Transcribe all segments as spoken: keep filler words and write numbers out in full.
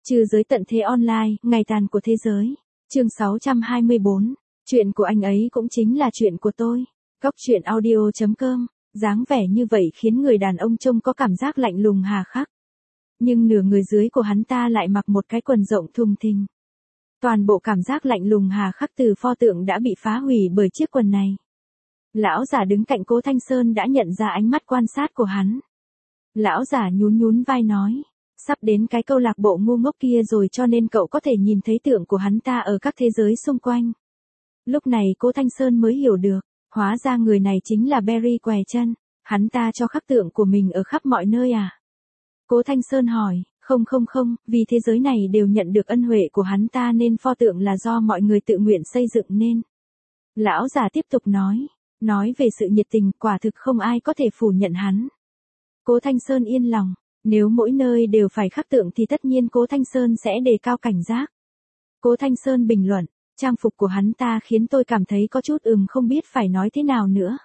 Trừ giới tận thế online, ngày tàn của thế giới. Chương sáu trăm hai mươi bốn. Chuyện của anh ấy cũng chính là chuyện của tôi. Góc truyện audio chấm com. Dáng vẻ như vậy khiến người đàn ông trông có cảm giác lạnh lùng hà khắc. Nhưng nửa người dưới của hắn ta lại mặc một cái quần rộng thùng thình. Toàn bộ cảm giác lạnh lùng hà khắc từ pho tượng đã bị phá hủy bởi chiếc quần này. Lão giả đứng cạnh Cố Thanh Sơn đã nhận ra ánh mắt quan sát của hắn. Lão giả nhún nhún vai nói. Sắp đến cái câu lạc bộ ngu ngốc kia rồi cho nên cậu có thể nhìn thấy tượng của hắn ta ở các thế giới xung quanh. Lúc này Cố Thanh Sơn mới hiểu được, hóa ra người này chính là Barry què chân, hắn ta cho khắc tượng của mình ở khắp mọi nơi à? Cố Thanh Sơn hỏi, không không không, vì thế giới này đều nhận được ân huệ của hắn ta nên pho tượng là do mọi người tự nguyện xây dựng nên. Lão già tiếp tục nói, nói về sự nhiệt tình quả thực không ai có thể phủ nhận hắn. Cố Thanh Sơn yên lòng. Nếu mỗi nơi đều phải khắc tượng thì tất nhiên Cố Thanh Sơn sẽ đề cao cảnh giác. Cố Thanh Sơn bình luận, trang phục của hắn ta khiến tôi cảm thấy có chút ừm không biết phải nói thế nào nữa.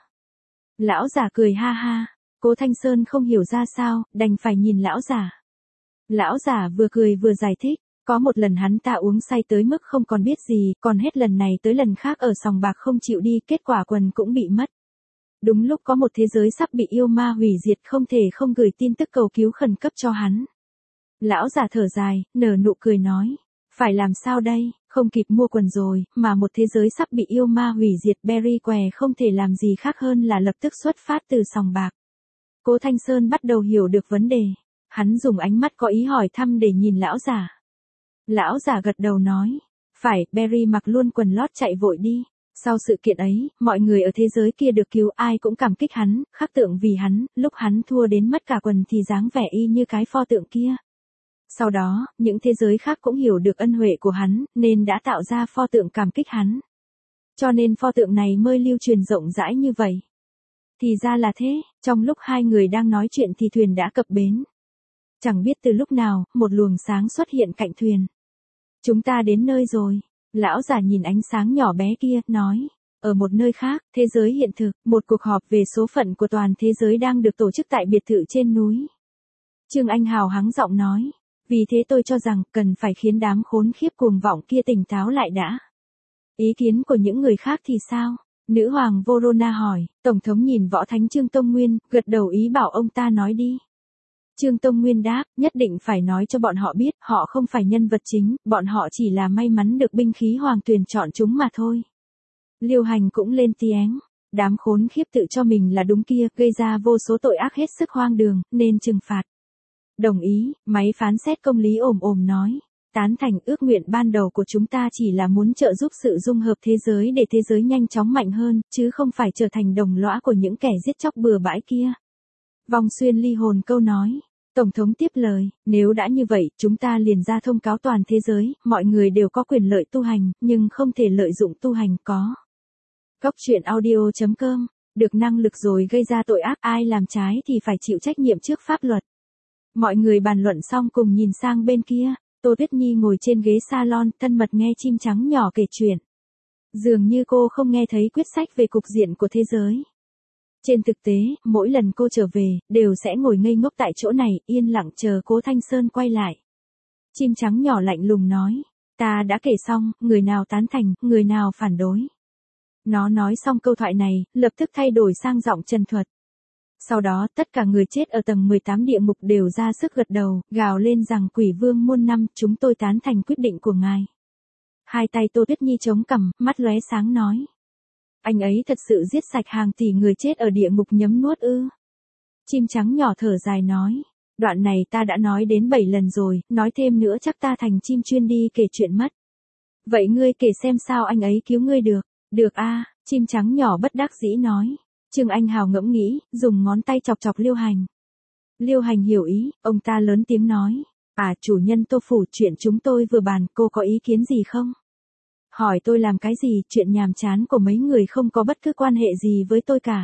Lão giả cười ha ha, Cố Thanh Sơn không hiểu ra sao, đành phải nhìn lão giả. Lão giả vừa cười vừa giải thích, có một lần hắn ta uống say tới mức không còn biết gì, còn hết lần này tới lần khác ở sòng bạc không chịu đi, kết quả quần cũng bị mất. Đúng lúc có một thế giới sắp bị yêu ma hủy diệt không thể không gửi tin tức cầu cứu khẩn cấp cho hắn. Lão già thở dài, nở nụ cười nói, phải làm sao đây, không kịp mua quần rồi, mà một thế giới sắp bị yêu ma hủy diệt Barry què không thể làm gì khác hơn là lập tức xuất phát từ sòng bạc. Cố Thanh Sơn bắt đầu hiểu được vấn đề, hắn dùng ánh mắt có ý hỏi thăm để nhìn lão già. Lão già gật đầu nói, phải, Barry mặc luôn quần lót chạy vội đi. Sau sự kiện ấy, mọi người ở thế giới kia được cứu ai cũng cảm kích hắn, khắc tượng vì hắn, lúc hắn thua đến mất cả quần thì dáng vẻ y như cái pho tượng kia. Sau đó, những thế giới khác cũng hiểu được ân huệ của hắn, nên đã tạo ra pho tượng cảm kích hắn. Cho nên pho tượng này mới lưu truyền rộng rãi như vậy. Thì ra là thế, trong lúc hai người đang nói chuyện thì thuyền đã cập bến. Chẳng biết từ lúc nào, một luồng sáng xuất hiện cạnh thuyền. Chúng ta đến nơi rồi. Lão già nhìn ánh sáng nhỏ bé kia, nói, ở một nơi khác, thế giới hiện thực, một cuộc họp về số phận của toàn thế giới đang được tổ chức tại biệt thự trên núi. Trương Anh Hào hắng giọng nói, vì thế tôi cho rằng, cần phải khiến đám khốn khiếp cuồng vọng kia tỉnh táo lại đã. Ý kiến của những người khác thì sao? Nữ hoàng Vorona hỏi, Tổng thống nhìn Võ Thánh Trương Tông Nguyên, gật đầu ý bảo ông ta nói đi. Trương Tông Nguyên đáp, nhất định phải nói cho bọn họ biết, họ không phải nhân vật chính, bọn họ chỉ là may mắn được binh khí hoàng tuyền chọn chúng mà thôi. Liêu Hành cũng lên tiếng, đám khốn khiếp tự cho mình là đúng kia, gây ra vô số tội ác hết sức hoang đường, nên trừng phạt. Đồng ý, máy phán xét công lý ồm ồm nói, tán thành ước nguyện ban đầu của chúng ta chỉ là muốn trợ giúp sự dung hợp thế giới để thế giới nhanh chóng mạnh hơn, chứ không phải trở thành đồng lõa của những kẻ giết chóc bừa bãi kia. Vong Xuyên ly hồn câu nói. Tổng thống tiếp lời, nếu đã như vậy, chúng ta liền ra thông cáo toàn thế giới, mọi người đều có quyền lợi tu hành, nhưng không thể lợi dụng tu hành có. Góc truyện audio chấm com, được năng lực rồi gây ra tội ác, ai làm trái thì phải chịu trách nhiệm trước pháp luật. Mọi người bàn luận xong cùng nhìn sang bên kia, Tô Tuyết Nhi ngồi trên ghế salon, thân mật nghe chim trắng nhỏ kể chuyện. Dường như cô không nghe thấy quyết sách về cục diện của thế giới. Trên thực tế, mỗi lần cô trở về, đều sẽ ngồi ngây ngốc tại chỗ này, yên lặng chờ Cố Thanh Sơn quay lại. Chim trắng nhỏ lạnh lùng nói, ta đã kể xong, người nào tán thành, người nào phản đối. Nó nói xong câu thoại này, lập tức thay đổi sang giọng trần thuật. Sau đó, tất cả người chết ở tầng mười tám địa ngục đều ra sức gật đầu, gào lên rằng quỷ vương muôn năm, chúng tôi tán thành quyết định của ngài. Hai tay Tô Tuyết Nhi chống cằm, mắt lóe sáng nói. Anh ấy thật sự giết sạch hàng tỷ người chết ở địa ngục nhấm nuốt ư. Chim trắng nhỏ thở dài nói, đoạn này ta đã nói đến bảy lần rồi, nói thêm nữa chắc ta thành chim chuyên đi kể chuyện mất. Vậy ngươi kể xem sao anh ấy cứu ngươi được. Được a, chim trắng nhỏ bất đắc dĩ nói. Trương Anh Hào ngẫm nghĩ, dùng ngón tay chọc chọc Liêu Hành. Liêu Hành hiểu ý, ông ta lớn tiếng nói, à chủ nhân Tô Phủ, chuyện chúng tôi vừa bàn, cô có ý kiến gì không? Hỏi tôi làm cái gì, chuyện nhàm chán của mấy người không có bất cứ quan hệ gì với tôi cả.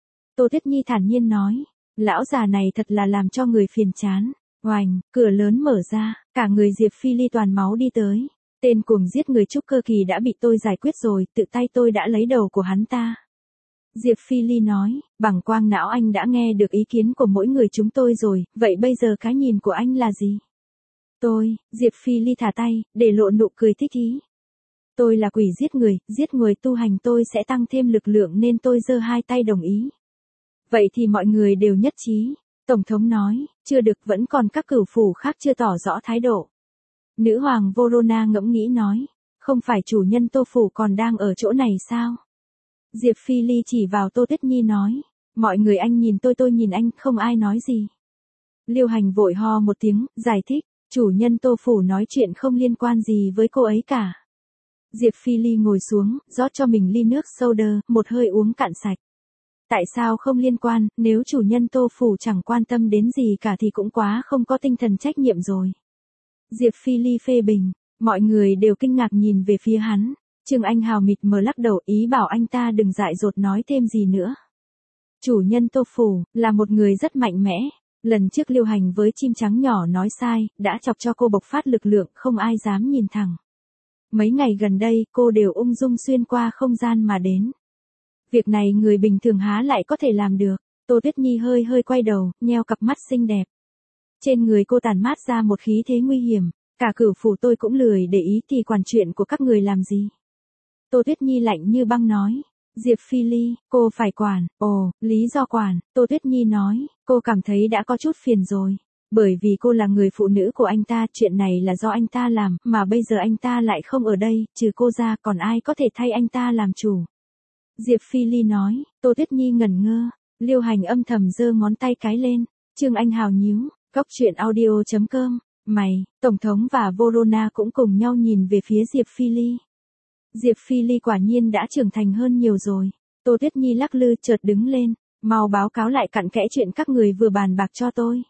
Tô Tuyết Nhi thản nhiên nói, lão già này thật là làm cho người phiền chán. Oành, cửa lớn mở ra, cả người Diệp Phi Ly toàn máu đi tới. Tên cuồng giết người trúc cơ kỳ đã bị tôi giải quyết rồi, tự tay tôi đã lấy đầu của hắn ta. Diệp Phi Ly nói, bằng quang não anh đã nghe được ý kiến của mỗi người chúng tôi rồi, vậy bây giờ cái nhìn của anh là gì? Tôi, Diệp Phi Ly thả tay, để lộ nụ cười thích ý. Tôi là quỷ giết người, giết người tu hành tôi sẽ tăng thêm lực lượng nên tôi giơ hai tay đồng ý. Vậy thì mọi người đều nhất trí. Tổng thống nói, chưa được, vẫn còn các cửu phủ khác chưa tỏ rõ thái độ. Nữ hoàng Vorona ngẫm nghĩ nói, không phải chủ nhân Tô phủ còn đang ở chỗ này sao? Diệp Phi Ly chỉ vào Tô Tuyết Nhi nói, mọi người anh nhìn tôi tôi nhìn anh, không ai nói gì. Liêu Hành vội ho một tiếng, giải thích, chủ nhân Tô phủ nói chuyện không liên quan gì với cô ấy cả. Diệp Phi Ly ngồi xuống, rót cho mình ly nước soda, một hơi uống cạn sạch. Tại sao không liên quan, nếu chủ nhân Tô phủ chẳng quan tâm đến gì cả thì cũng quá không có tinh thần trách nhiệm rồi. Diệp Phi Ly phê bình, mọi người đều kinh ngạc nhìn về phía hắn. Trương Anh Hào mịt mờ lắc đầu, ý bảo anh ta đừng dại dột nói thêm gì nữa. Chủ nhân Tô phủ là một người rất mạnh mẽ. Lần trước Liêu Hành với chim trắng nhỏ nói sai, đã chọc cho cô bộc phát lực lượng, không ai dám nhìn thẳng. Mấy ngày gần đây, cô đều ung dung xuyên qua không gian mà đến. Việc này người bình thường há lại có thể làm được. Tô Tuyết Nhi hơi hơi quay đầu, nheo cặp mắt xinh đẹp. Trên người cô tản mát ra một khí thế nguy hiểm. Cả cửu phủ tôi cũng lười để ý thì quản chuyện của các người làm gì. Tô Tuyết Nhi lạnh như băng nói. Diệp Phi Ly, cô phải quản. Ồ, lý do quản, Tô Tuyết Nhi nói, cô cảm thấy đã có chút phiền rồi. Bởi vì cô là người phụ nữ của anh ta, chuyện này là do anh ta làm, mà bây giờ anh ta lại không ở đây, trừ cô ra còn ai có thể thay anh ta làm chủ. Diệp Phi Ly nói, Tô Tuyết Nhi ngẩn ngơ, Liêu Hành âm thầm giơ ngón tay cái lên, Trương Anh Hào nhíu, cốc truyện audio chấm com, mày, Tổng thống và Vorona cũng cùng nhau nhìn về phía Diệp Phi Ly. Diệp Phi Ly quả nhiên đã trưởng thành hơn nhiều rồi. Tô Tuyết Nhi lắc lư chợt đứng lên, mau báo cáo lại cặn kẽ chuyện các người vừa bàn bạc cho tôi.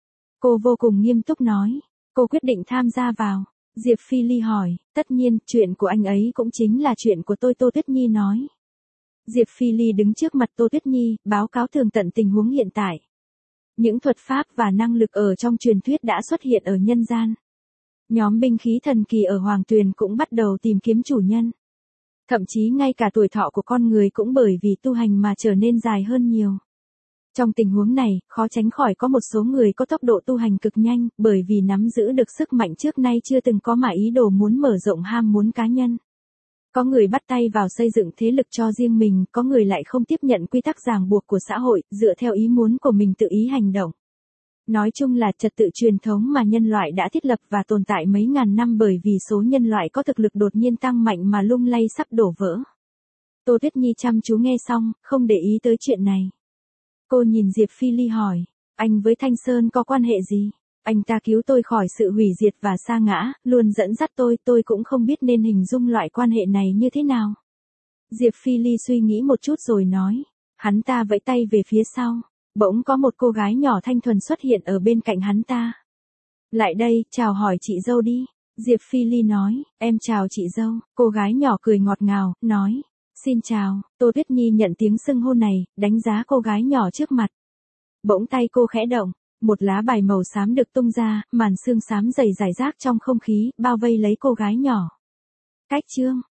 Cô vô cùng nghiêm túc nói, cô quyết định tham gia vào. Diệp Phi Ly hỏi, tất nhiên, chuyện của anh ấy cũng chính là chuyện của tôi, Tô Tuyết Nhi nói. Diệp Phi Ly đứng trước mặt Tô Tuyết Nhi, báo cáo tường tận tình huống hiện tại. Những thuật pháp và năng lực ở trong truyền thuyết đã xuất hiện ở nhân gian. Nhóm binh khí thần kỳ ở Hoàng Tuyền cũng bắt đầu tìm kiếm chủ nhân. Thậm chí ngay cả tuổi thọ của con người cũng bởi vì tu hành mà trở nên dài hơn nhiều. Trong tình huống này, khó tránh khỏi có một số người có tốc độ tu hành cực nhanh, bởi vì nắm giữ được sức mạnh trước nay chưa từng có mà ý đồ muốn mở rộng ham muốn cá nhân. Có người bắt tay vào xây dựng thế lực cho riêng mình, có người lại không tiếp nhận quy tắc ràng buộc của xã hội, dựa theo ý muốn của mình tự ý hành động. Nói chung là trật tự truyền thống mà nhân loại đã thiết lập và tồn tại mấy ngàn năm bởi vì số nhân loại có thực lực đột nhiên tăng mạnh mà lung lay sắp đổ vỡ. Tô Tuyết Nhi chăm chú nghe xong, không để ý tới chuyện này. Cô nhìn Diệp Phi Ly hỏi, anh với Thanh Sơn có quan hệ gì? Anh ta cứu tôi khỏi sự hủy diệt và sa ngã, luôn dẫn dắt tôi, tôi cũng không biết nên hình dung loại quan hệ này như thế nào. Diệp Phi Ly suy nghĩ một chút rồi nói, hắn ta vẫy tay về phía sau. Bỗng có một cô gái nhỏ thanh thuần xuất hiện ở bên cạnh hắn ta. Lại đây, chào hỏi chị dâu đi. Diệp Phi Ly nói, em chào chị dâu. Cô gái nhỏ cười ngọt ngào, nói, xin chào. Tô Tuyết Nhi nhận tiếng xưng hô này, đánh giá cô gái nhỏ trước mặt. Bỗng tay cô khẽ động, một lá bài màu xám được tung ra, màn sương xám dày rải rác trong không khí, bao vây lấy cô gái nhỏ. Cách chương.